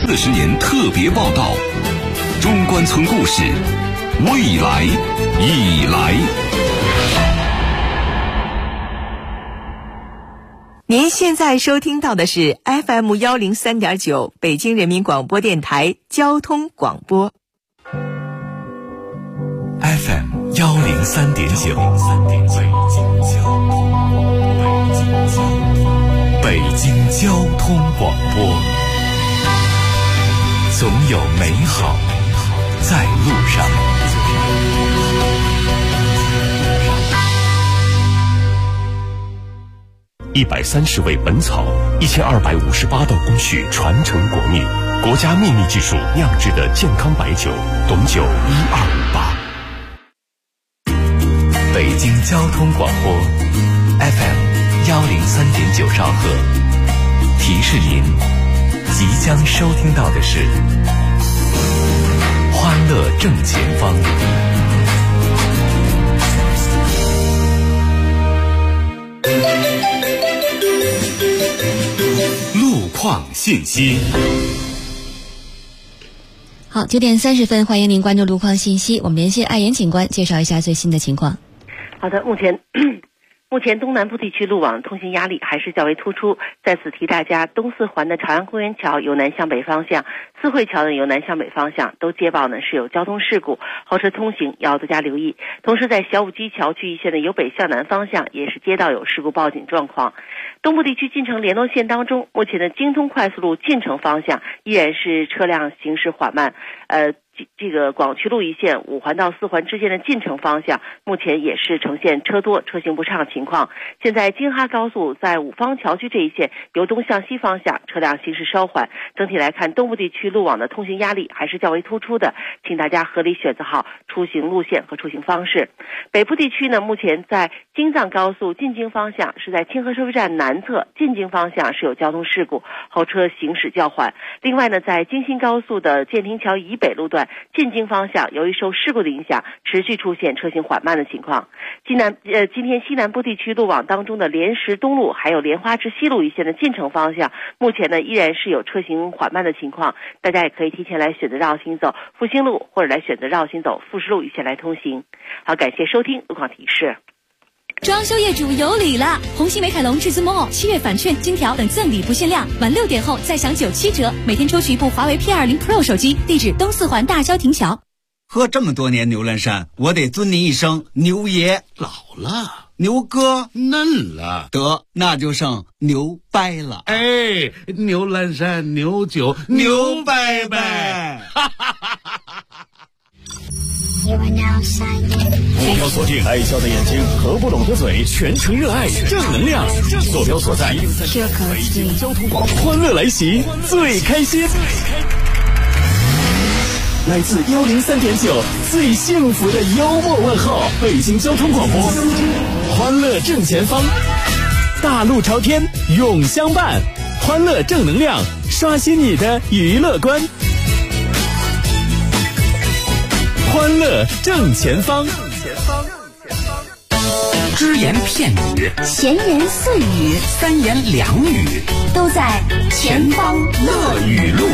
的10年特别报道，中关村故事，未来已来。 您现在收听到的是 FM 103.9北京人民广播电台交通广播。 FM 103.9，北京交通广播，总有美好在路上。130味本草，1258道工序传承国秘，国家秘密技术酿制的健康白酒，董酒1258。北京交通广播 FM 103.9兆赫，提示您即将收听到的是欢乐正前方。路况信息。 好，9点30分，欢迎您关注路况信息。我们连线艾岩警官，介绍一下最新的情况。 好的，目前东南部地区路网通行压力还是较为突出。在此提大家，东四环的朝阳公园桥由南向北方向，四惠桥呢由南向北方向都接报呢是有交通事故，后车通行要多加留意。同时在小武基桥距义线的由北向南方向也是接到有事故报警状况。东部地区进城联络线当中，目前的京通快速路进城方向依然是车辆行驶缓慢，这个广渠路一线5环到4环之间的进城方向目前也是呈现车多车行不畅情况。现在京哈高速在五方桥区这一线由东向西方向车辆行驶稍缓，整体来看东部地区路网的通行压力还是较为突出的，请大家合理选择好出行路线和出行方式。北部地区呢，目前在京藏高速进京方向是在清河收费站南侧进京方向是有交通事故，后车行驶较缓。另外呢，在京新高速的建亭桥以北路段进京方向由于受事故的影响，持续出现车行缓慢的情况。今天西南部地区路网当中的莲石东路还有莲花至西路一线的进城方向，目前呢依然是有车行缓慢的情况，大家也可以提前来选择绕行走复兴路，或者来选择绕行走富士路一线来通行。好，感谢收听路况提示。 装修业主有礼了！红星美凯龙至尊 Mall 7月返券、金条等赠礼不限量，晚6点后再享97折，每天抽取一部华为 P20 Pro 手机。地址东四环大郊亭桥。 喝这么多年牛栏山，我得尊您一声牛爷。 老了， 牛哥嫩了， 得那就剩牛掰了。 哎，牛栏山牛酒牛掰掰，哈哈哈哈哈！ 坐标锁定爱笑的眼睛和不拢的嘴，全程热爱正能量。坐标所在北京交通广播，欢乐来袭，最开心。来自103.9最幸福的幽默问候，北京交通广播，欢乐正前方，大路朝天永相伴，欢乐正能量，刷新你的娱乐观。欢乐正前方， 只言片语， 闲言碎语， 三言两语， 都在前方乐语录。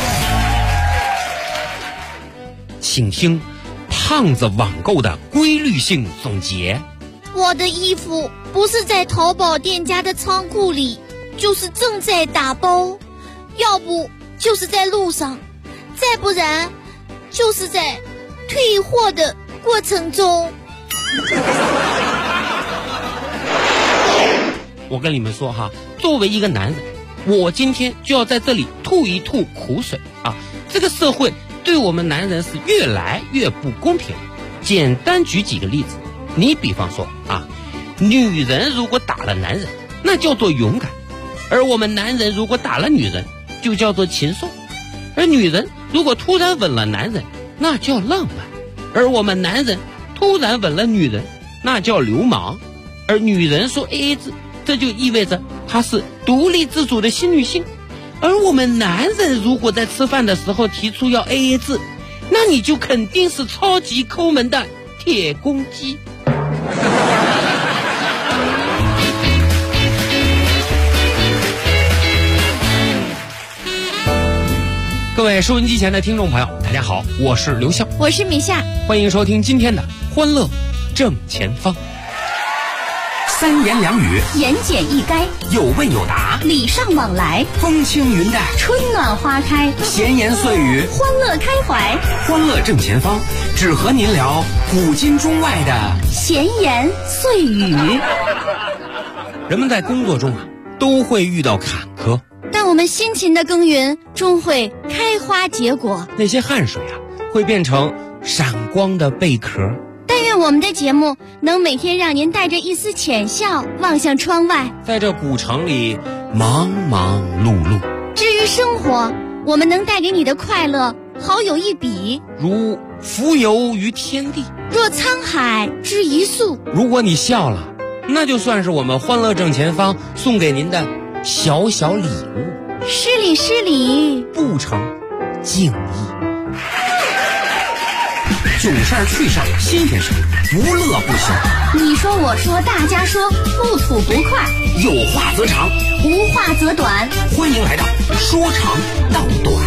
请听胖子网购的规律性总结。 我的衣服不是在淘宝店家的仓库里，就是正在打包，要不就是在路上，再不然就是在退货的过程中。 我跟你们说哈，作为一个男人，我今天就要在这里吐一吐苦水啊！这个社会对我们男人是越来越不公平。简单举几个例子，你比方说啊，女人如果打了男人，那叫做勇敢；而我们男人如果打了女人，就叫做禽兽；而女人如果突然吻了男人，那叫浪漫；而我们男人突然吻了女人，那叫流氓。而女人说 AA 制，这就意味着她是独立自主的新女性。而我们男人如果在吃饭的时候提出要 AA 制，那你就肯定是超级抠门的铁公鸡。 各位收音机前的听众朋友，大家好，我是刘笑， 我是米夏， 欢迎收听今天的欢乐正前方。 三言两语， 言简意赅， 有问有答， 礼尚往来， 风轻云淡， 春暖花开， 闲言碎语， 欢乐开怀， 欢乐正前方，只和您聊古今中外的闲言碎语。 人们在工作中都会遇到坎坷， 但我们辛勤的耕耘终会开花结果， 那些汗水会变成闪光的贝壳。 但愿我们的节目能每天让您带着一丝浅笑望向窗外， 在这古城里忙忙碌碌。 至于生活，我们能带给你的快乐好有一比， 如浮游于天地， 若沧海之一粟。 如果你笑了，那就算是我们欢乐正前方送给您的小小礼物。 失礼失礼， 不成敬意。 囧事儿趣事儿新鲜事儿，不乐不休。 你说我说大家说，不吐不快， 有话则长， 无话则短。 欢迎来到说长道短。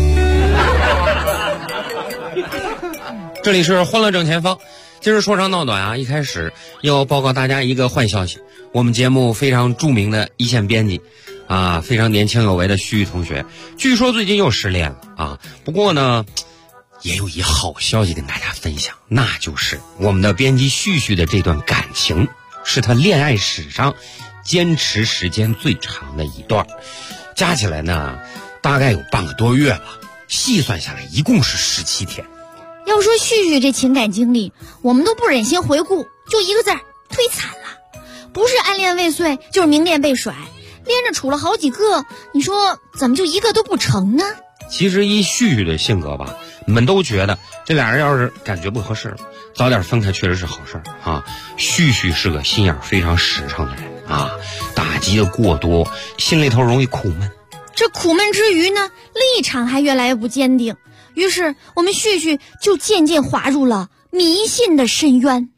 这里是欢乐正前方，今儿说长道短一开始要报告大家一个坏消息，我们节目非常著名的一线编辑非常年轻有为的旭同学，据说最近又失恋了不过呢也有一好消息跟大家分享，那就是我们的编辑旭旭的这段感情是他恋爱史上坚持时间最长的一段，加起来呢大概有半个多月吧，细算下来一共是17天。 要说旭旭这情感经历，我们都不忍心回顾，就一个字儿，忒惨了。不是暗恋未遂，就是明恋被甩，连着处了好几个，你说怎么就一个都不成呢？ 其实依旭旭的性格吧，你们都觉得这俩人要是感觉不合适了，早点分开确实是好事旭旭是个心眼非常实诚的人打击的过多，心里头容易苦闷。 这苦闷之余呢，立场还越来越不坚定，于是我们旭旭就渐渐滑入了迷信的深渊。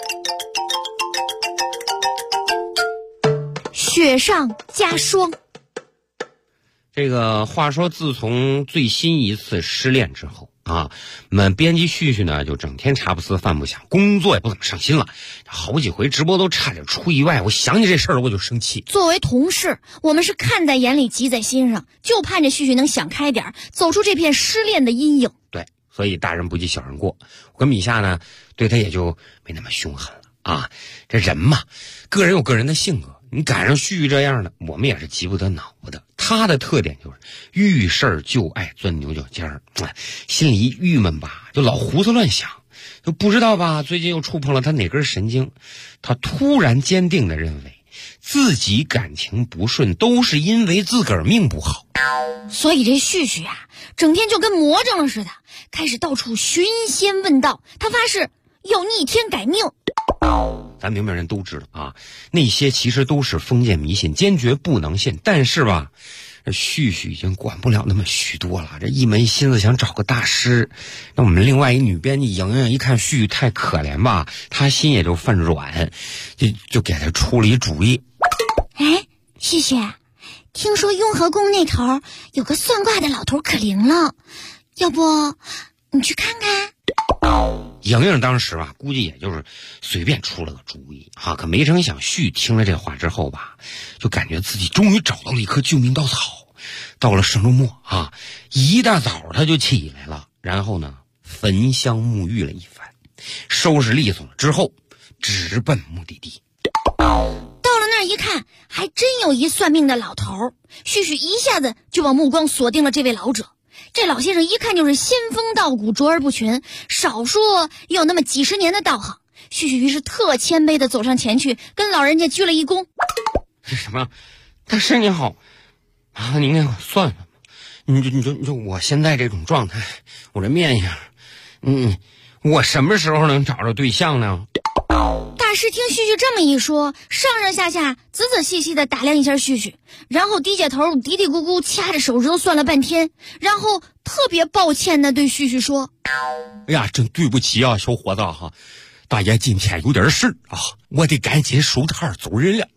雪上加霜。 这个话说，自从最新一次失恋之后我们编辑旭旭呢就整天茶不思饭不想，工作也不怎么上心了，好几回直播都差点出意外，我想起这事儿我就生气。 作为同事，我们是看在眼里急在心上，就盼着旭旭能想开点，走出这片失恋的阴影。 对，所以大人不计小人过，我跟米夏呢对他也就没那么凶狠了这人嘛，个人有个人的性格，你赶上旭旭这样的，我们也是急不得恼不得。他的特点就是遇事儿就爱钻牛角尖儿，心里一郁闷吧，就老胡思乱想，就不知道吧，最近又触碰了他哪根神经。他突然坚定地认为，自己感情不顺都是因为自个儿命不好。 所以这旭旭整天就跟魔怔了似的，开始到处寻仙问道，他发誓要逆天改命。 咱明白人都知道那些其实都是封建迷信，坚决不能信。但是吧，这旭旭已经管不了那么许多了，这一门心思想找个大师。那我们另外一女编辑莹莹一看旭旭太可怜吧，她心也就犯软，就给他出了一主意。 旭旭，听说雍和宫那头有个算卦的老头可灵了，要不你去看看？ 莹莹当时估计也就是随便出了个主意可没成想旭听了这话之后吧，就感觉自己终于找到了一棵救命稻草。到了上周末一大早他就起来了，然后呢焚香沐浴了一番，收拾利索了之后直奔目的地。 到了那儿一看，还真有一算命的老头，旭旭一下子就把目光锁定了这位老者。这老先生一看就是仙风道骨，卓而不群，少说也有那么几十年的道行。旭旭于是特谦卑地走上前去，跟老人家鞠了一躬。 是什么？大师你好，麻烦您给我算算吧。你说我现在这种状态，我这面相，我什么时候能找着对象呢？ 大师听旭旭这么一说，上上下下仔仔细细地打量一下旭旭，然后低下头嘀嘀咕咕掐着手指头算了半天，然后特别抱歉地对旭旭说： 哎呀，真对不起小伙子大爷今天有点事我得赶紧收摊走人了。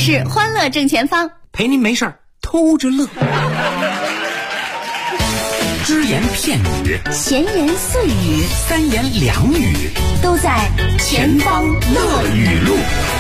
是欢乐正前方， 陪您没事儿偷着乐。只言片语， 闲言碎语， 三言两语， 都在前方乐语录。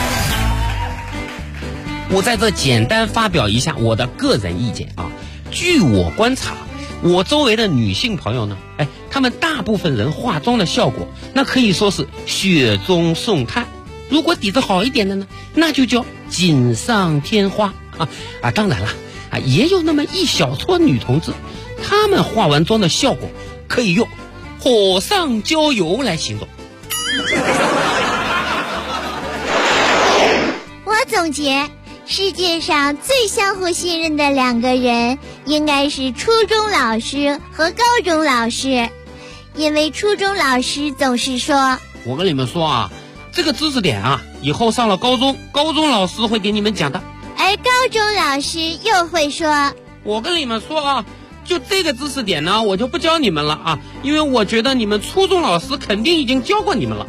我在这简单发表一下我的个人意见啊。据我观察，我周围的女性朋友呢，她们大部分人化妆的效果，那可以说是雪中送炭。如果底子好一点的呢，那就叫锦上添花啊。当然了也有那么一小撮女同志，她们化完妆的效果可以用火上浇油来形容。 我总结，世界上最相互信任的两个人应该是初中老师和高中老师，因为初中老师总是说， 我跟你们说啊，这个知识点啊，以后上了高中老师会给你们讲的。 而高中老师又会说， 我跟你们说啊，就这个知识点呢，我就不教你们了啊，因为我觉得你们初中老师肯定已经教过你们了。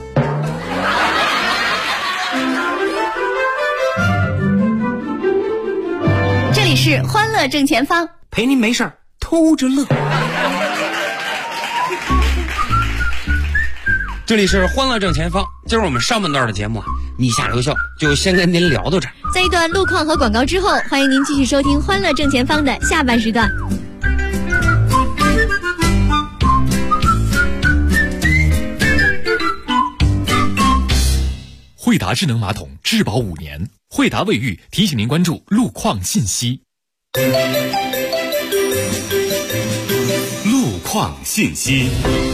这里是欢乐正前方， 陪您没事儿偷着乐。 这里是欢乐正前方，今儿我们上半段的节目米下留校就先跟您聊到这儿。 在一段路况和广告之后，欢迎您继续收听欢乐正前方的下半时段。 惠达智能马桶质保5年，惠达卫浴提醒您关注路况信息。路况信息。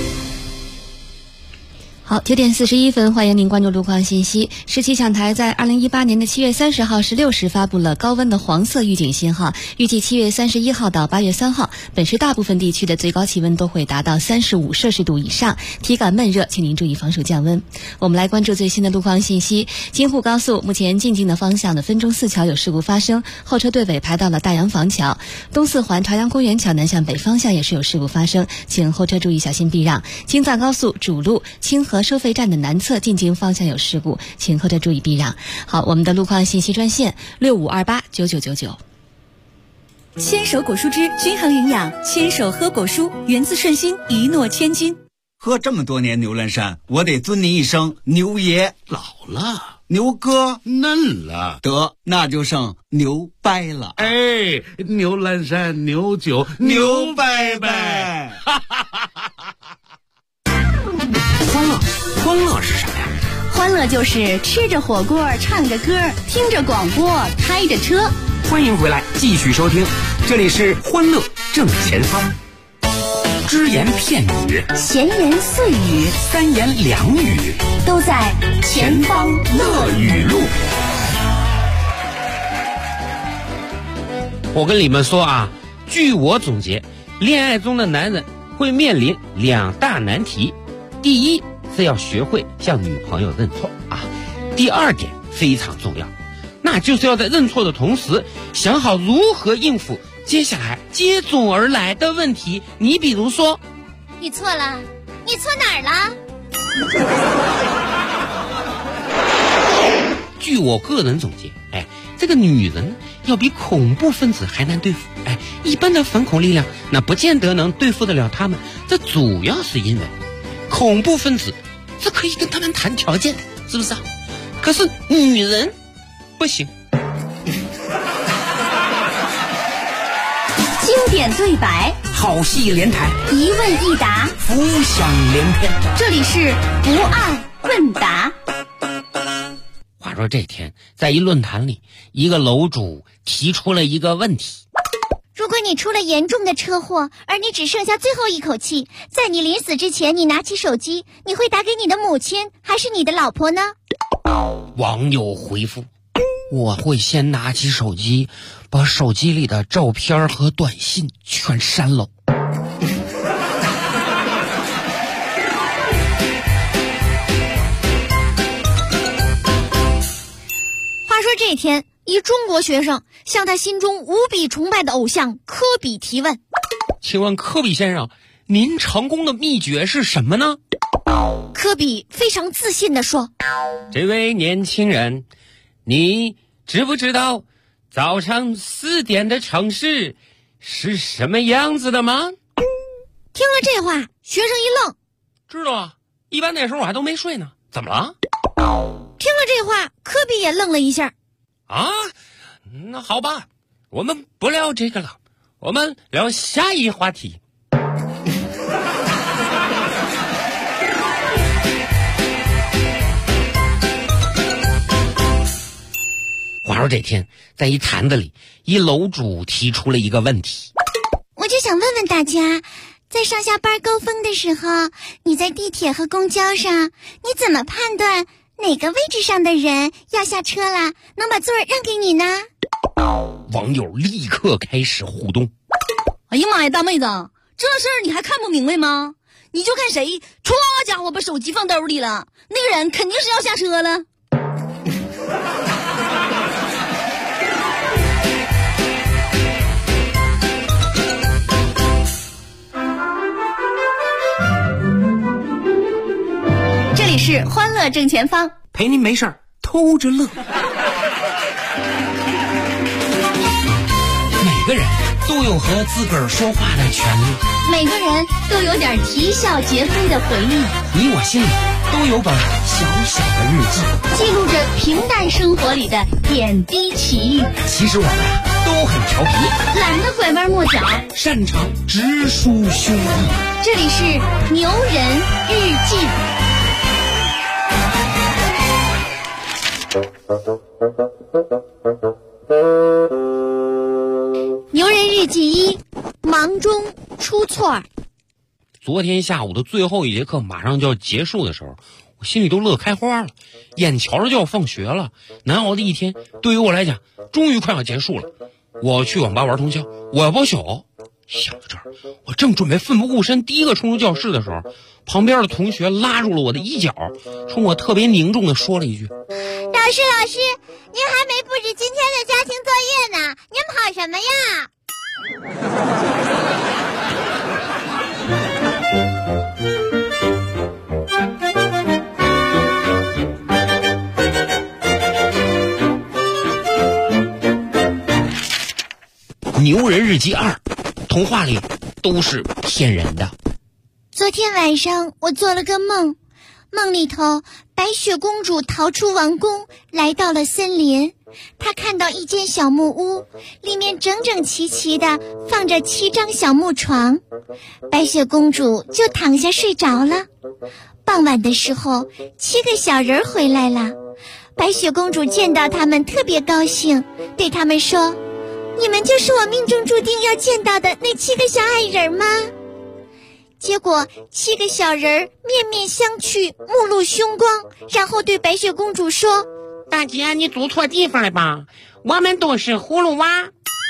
好，9点41分，欢迎您关注路况信息。市气象台在2018年的7月30号16时发布了高温的黄色预警信号，预计7月31号到8月3号，本市大部分地区的最高气温都会达到35摄氏度以上，体感闷热，请您注意防暑降温。我们来关注最新的路况信息。京沪高速目前进京的方向的分钟寺桥有事故发生，后车队尾排到了大洋房桥。东四环朝阳公园桥南向北方向也是有事故发生，请后车注意小心避让。京藏高速主路清河收费站的南侧进京方向有事故，请后车注意避让。好，我们的路况信息专线65289999。 牵手果蔬汁均衡营养，牵手喝果蔬，源自顺心，一诺千金。 喝这么多年牛栏山，我得尊您一声牛爷。 老了， 牛哥嫩了， 得那就剩牛掰了。 哎，牛栏山牛酒牛掰掰。 欢乐是什么呀？ 欢乐就是吃着火锅，唱着歌，听着广播，开着车。 欢迎回来，继续收听，这里是欢乐正前方。只言片语， 闲言碎语， 三言两语， 都在前方乐语录。 我跟你们说啊，据我总结，恋爱中的男人会面临2大难题。第一是要学会向女朋友认错啊。第二点非常重要，那就是要在认错的同时，想好如何应付接下来接踵而来的问题。你比如说， 你错了，你错哪儿了？ 据我个人总结，这个女人要比恐怖分子还难对付。一般的反恐力量那不见得能对付得了他们，这主要是因为恐怖分子这可以跟他们谈条件，是不是啊？可是女人不行。 经典对白， 好戏连台， 一问一答， 浮想联翩。 这里是不二问答。 话说这天在一论坛里，一个楼主提出了一个问题： 如果你出了严重的车祸，而你只剩下最后一口气，在你临死之前，你拿起手机，你会打给你的母亲还是你的老婆呢？ 网友回复：我会先拿起手机，把手机里的照片和短信全删了。 话说这天，一中国学生向他心中无比崇拜的偶像科比提问： 请问科比先生，您成功的秘诀是什么呢？ 科比非常自信地说： 这位年轻人，你知不知道早上4点的城市是什么样子的吗？ 听了这话，学生一愣。 知道啊，一般那时候我还都没睡呢。怎么了？ 听了这话，科比也愣了一下。 啊，那好吧，我们不聊这个了，我们聊下一话题。话说这天，在一坛子里，一楼主提出了一个问题。 我就想问问大家，在上下班高峰的时候，你在地铁和公交上，你怎么判断哪个位置上的人要下车了，能把座让给你呢？ 网友立刻开始互动。 哎呀妈呀，大妹子，这事儿你还看不明白吗？你就看谁歘家伙把手机放兜里了，那个人肯定是要下车了。 这里是欢乐正前方， 陪您没事儿偷着乐。 每个人都有和自个儿说话的权利， 每个人都有点啼笑皆非的回忆， 你我心里都有本小小的日记， 记录着平淡生活里的点滴奇遇。 其实我们都很调皮， 懒得拐弯抹角， 擅长直抒胸臆。 这里是牛人日记。 牛人日记1，忙中出错。 昨天下午的最后一节课马上就要结束的时候，我心里都乐开花了，眼瞧着就要放学了，难熬的一天对于我来讲终于快要结束了。我要去网吧玩通宵，我要包宿。想到这儿，我正准备奋不顾身第一个冲出教室的时候，旁边的同学拉住了我的衣角，冲我特别凝重地说了一句： 老师，您还没布置今天的家庭作业呢，您跑什么呀？ 牛人日记2，童话里都是骗人的。 昨天晚上我做了个梦，梦里头白雪公主逃出王宫，来到了森林。她看到一间小木屋，里面整整齐齐的放着7张小木床，白雪公主就躺下睡着了。傍晚的时候，7个小人回来了，白雪公主见到他们特别高兴，对他们说：你们就是我命中注定要见到的那7个小矮人吗？结果7个小人面面相觑，目露凶光，然后对白雪公主说： 大姐，你住错地方了吧，我们都是葫芦娃。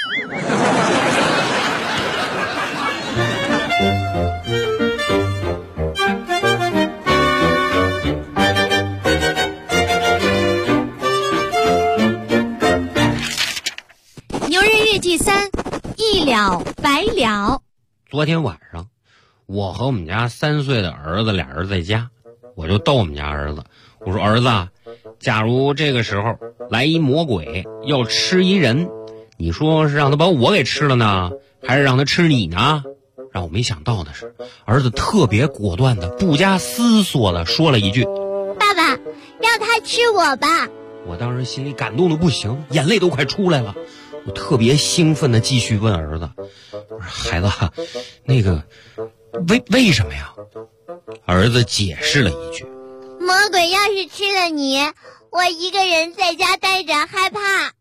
牛人日记3，一了百了。 昨天晚上我和我们家3岁的儿子俩人在家，我就逗我们家儿子，我说儿子，假如这个时候来一魔鬼要吃一人，你说是让他把我给吃了呢，还是让他吃你呢？让我没想到的是，儿子特别果断的不加思索的说了一句： 爸爸，让他吃我吧。 我当时心里感动的不行，眼泪都快出来了。我特别兴奋的继续问儿子：我说孩子，那个为什么呀？儿子解释了一句： 魔鬼要是吃了你，我一个人在家待着害怕。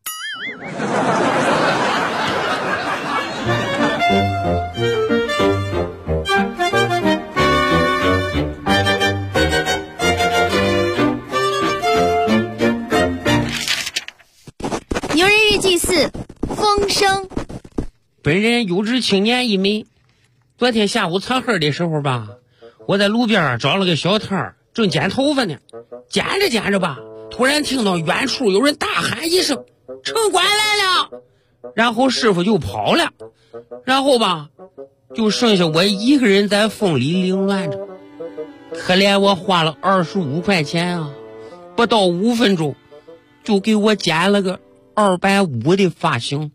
牛人日记4，风声。 本人有志青年一枚。昨天下午擦黑的时候吧，我在路边找了个小摊儿，正剪头发呢。剪着剪着吧，突然听到远处有人大喊一声：城管来了！然后师傅就跑了，然后吧，就剩下我一个人在风里凌乱着。可怜我花了25块钱啊，不到5分钟就给我剪了个 250的发型。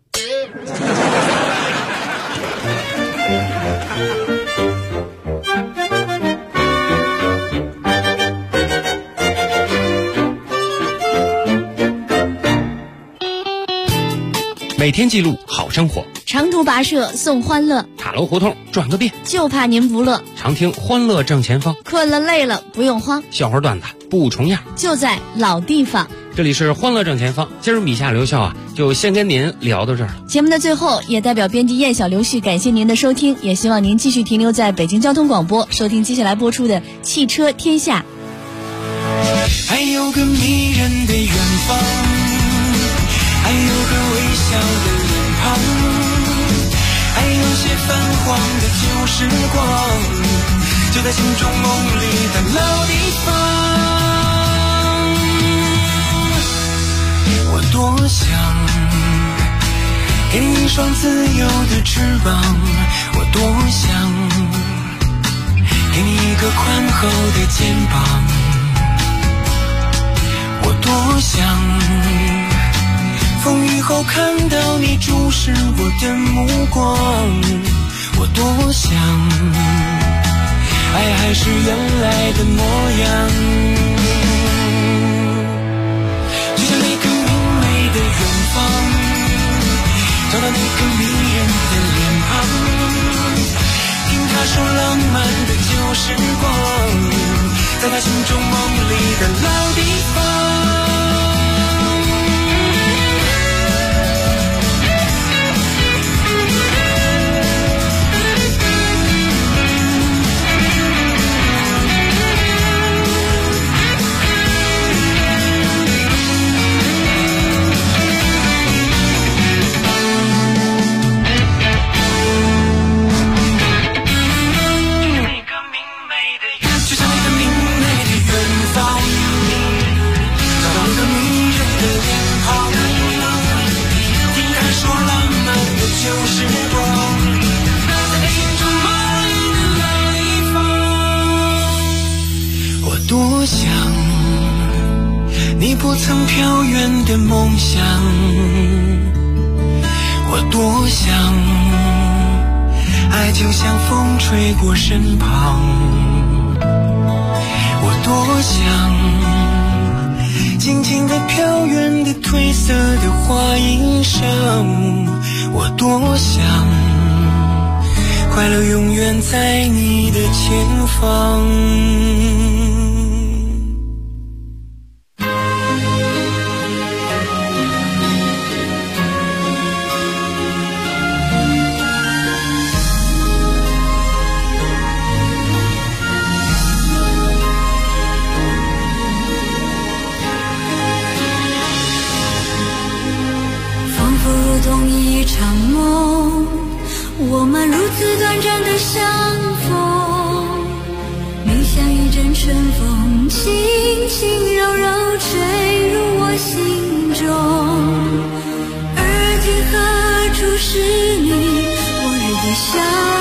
每天记录好生活， 长途跋涉送欢乐， 塔楼胡同转个遍， 就怕您不乐。 常听欢乐正前方， 困了累了不用慌， 笑话段子不重样， 就在老地方。 这里是欢乐正前方，今儿米夏留校就先跟您聊到这儿了。 节目的最后，也代表编辑燕小刘旭感谢您的收听，也希望您继续停留在北京交通广播，收听接下来播出的汽车天下。 还有个迷人的远方，还有个微笑的脸庞，还有些泛黄的旧时光，就在心中梦里的老地方。我多想给你一双自由的翅膀，我多想给你一个宽厚的肩膀，我多想风雨后看到你注视我的目光，我多想爱还是原来的模样，就像那个明媚的远方，找到那个迷人的脸庞，听他说浪漫的旧时光，在他心中梦里的老地方。多想你不曾飘远的梦想，我多想爱就像风吹过身旁，我多想静静地飘远的褪色的花衣裳，我多想快乐永远在你的前方。 我们如此短暂的相逢，你像一阵春风，轻轻柔柔吹入我心中。而今何处是你往日的笑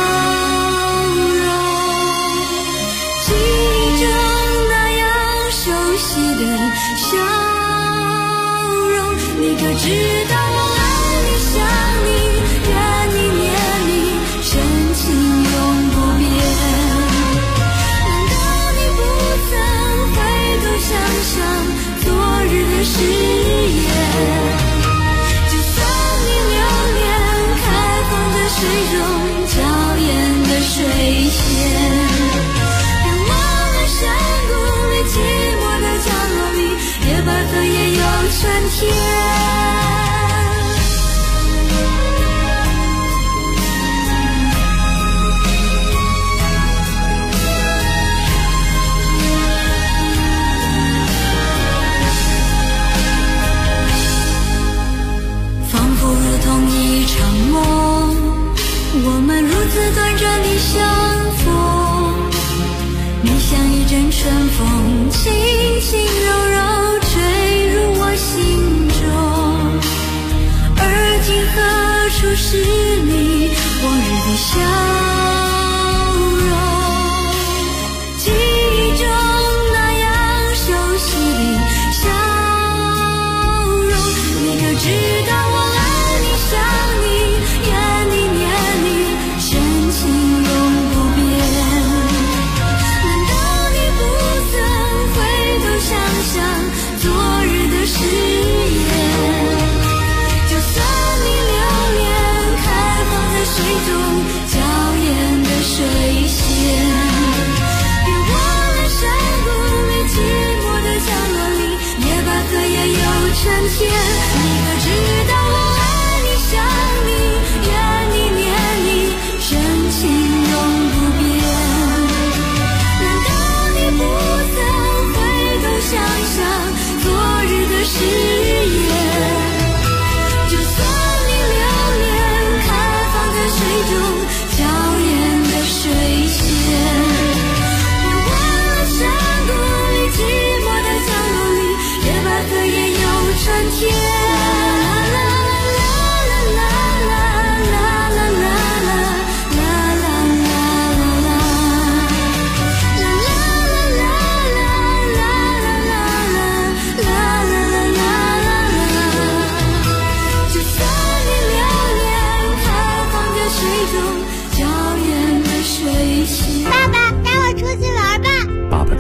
容？记忆中那样熟悉的笑容，你可知道我爱你想你怨你念你深情永不变，难道你不曾回头想想昨日的誓言？就算你留恋开放的水中娇艳的水仙，让我们山谷里寂寞的角落里也百合也有春天。我们如此短暂的相逢，你像一阵春风，轻轻柔柔吹入我心中。而今何处是你往日的笑容？记忆中那样熟悉的笑容，你可知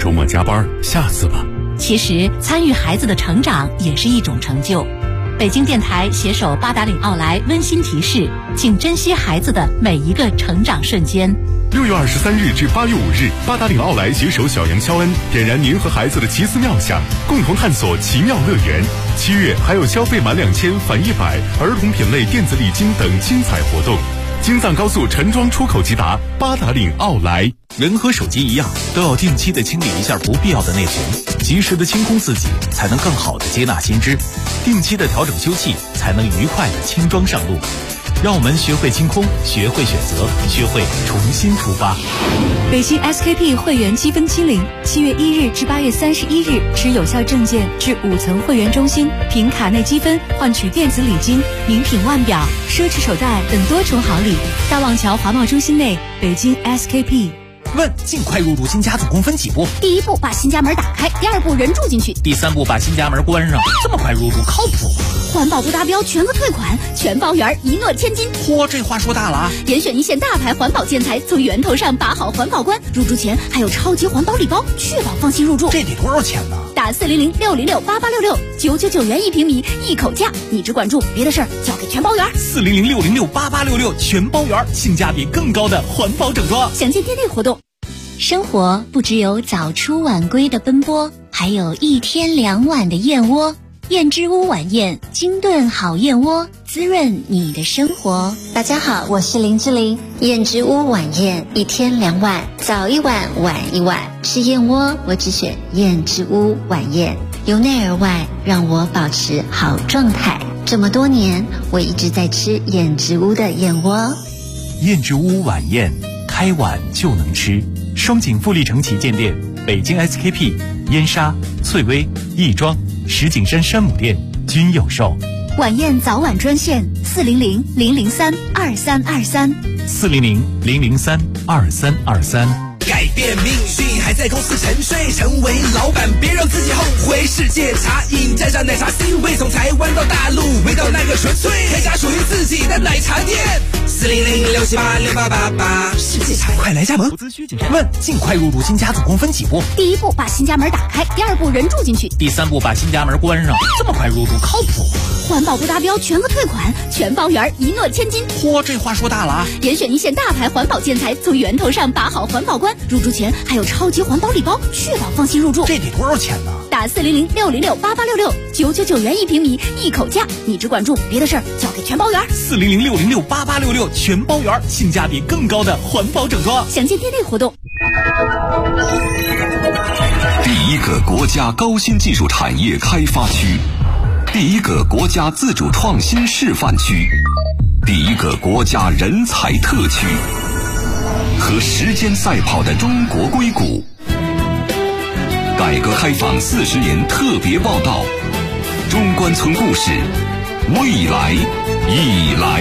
周末加班，下次吧。 其实参与孩子的成长也是一种成就。北京电台携手八达岭奥莱温馨提示，请珍惜孩子的每一个成长瞬间。 6月23日至8月5日，八达岭奥莱携手小杨肖恩，点燃您和孩子的奇思妙想，共同探索奇妙乐园。7月还有消费满2000返100，儿童品类电子礼金等精彩活动。京藏高速陈庄出口即达，八达岭奥莱。 人和手机一样，都要定期的清理一下不必要的内存，及时的清空自己，才能更好的接纳新知。定期的调整休憩，才能愉快的轻装上路。让我们学会清空，学会选择，学会重新出发。 北京 SKP 会员积分清零，7月1日至8月31日，持有效证件至5层会员中心，凭卡内积分换取电子礼金、名品腕表、奢侈手袋等多重好礼。大望桥华贸中心内，北京 SKP。 问：尽快入住新家总共分几步？ 第一步把新家门打开，第二步人住进去， 第三步把新家门关上。这么快入住靠谱？ 环保不达标全额退款，全包圆，一诺千金。 嚯，这话说大了啊！ 严选一线大牌环保建材，从源头上把好环保关。入住前还有超级环保礼包，确保放心入住。 这得多少钱呢？ 打400-606-8866，999元1平米，一口价。你只管住，别的事儿交给全包圆。 400-606-8866，全包圆，性价比更高的环保整装。 详见店内活动。 生活不只有早出晚归的奔波，还有1天2碗的燕窝。燕之屋晚宴，精炖好燕窝，滋润你的生活。大家好，我是林志玲。燕之屋晚宴，1天2碗，早1碗，晚1碗。吃燕窝，我只选燕之屋晚宴，由内而外让我保持好状态。这么多年，我一直在吃燕之屋的燕窝。 燕之屋晚宴，开碗就能吃。双井富力城旗舰店、北京 SKP、燕莎、翠微、亦庄、石景山山姆店均有售。 晚宴早晚专线400-003-2323 400-003-2323。 改变命运还在公司沉睡，成为老板别让自己后悔。世界茶饮蘸上奶茶 C 位，从台湾到大陆，味道那个纯粹，开家属于自己的奶茶店。400-678-6888，世界茶快来加盟。 问：尽快入住新家总共分几步？ 第一步把新家门打开，第二步人住进去， 第三步把新家门关上。这么快入住靠谱？ 环保不达标全额退款，全包圆，一诺千金。 嚯，这话说大了啊！ 严选一线大牌环保建材，从源头上把好环保关。入住前还有超级环保礼包，确保放心入住。 这得多少钱呢？ 打400-606-8866，999元1平米，一口价。你只管住，别的事儿交给全包圆。 400-606-8866，全包圆，性价比更高的环保整装。 详见店内活动。 第一个国家高新技术产业开发区，第一个国家自主创新示范区，第一个国家人才特区。和时间赛跑的中国硅谷，改革开放40年特别报道，中关村故事，未来已来。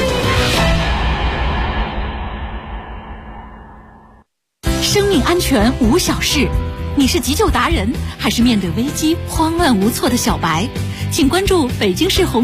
生命安全无小事，你是急救达人，还是面对危机慌乱无措的小白？请关注北京市红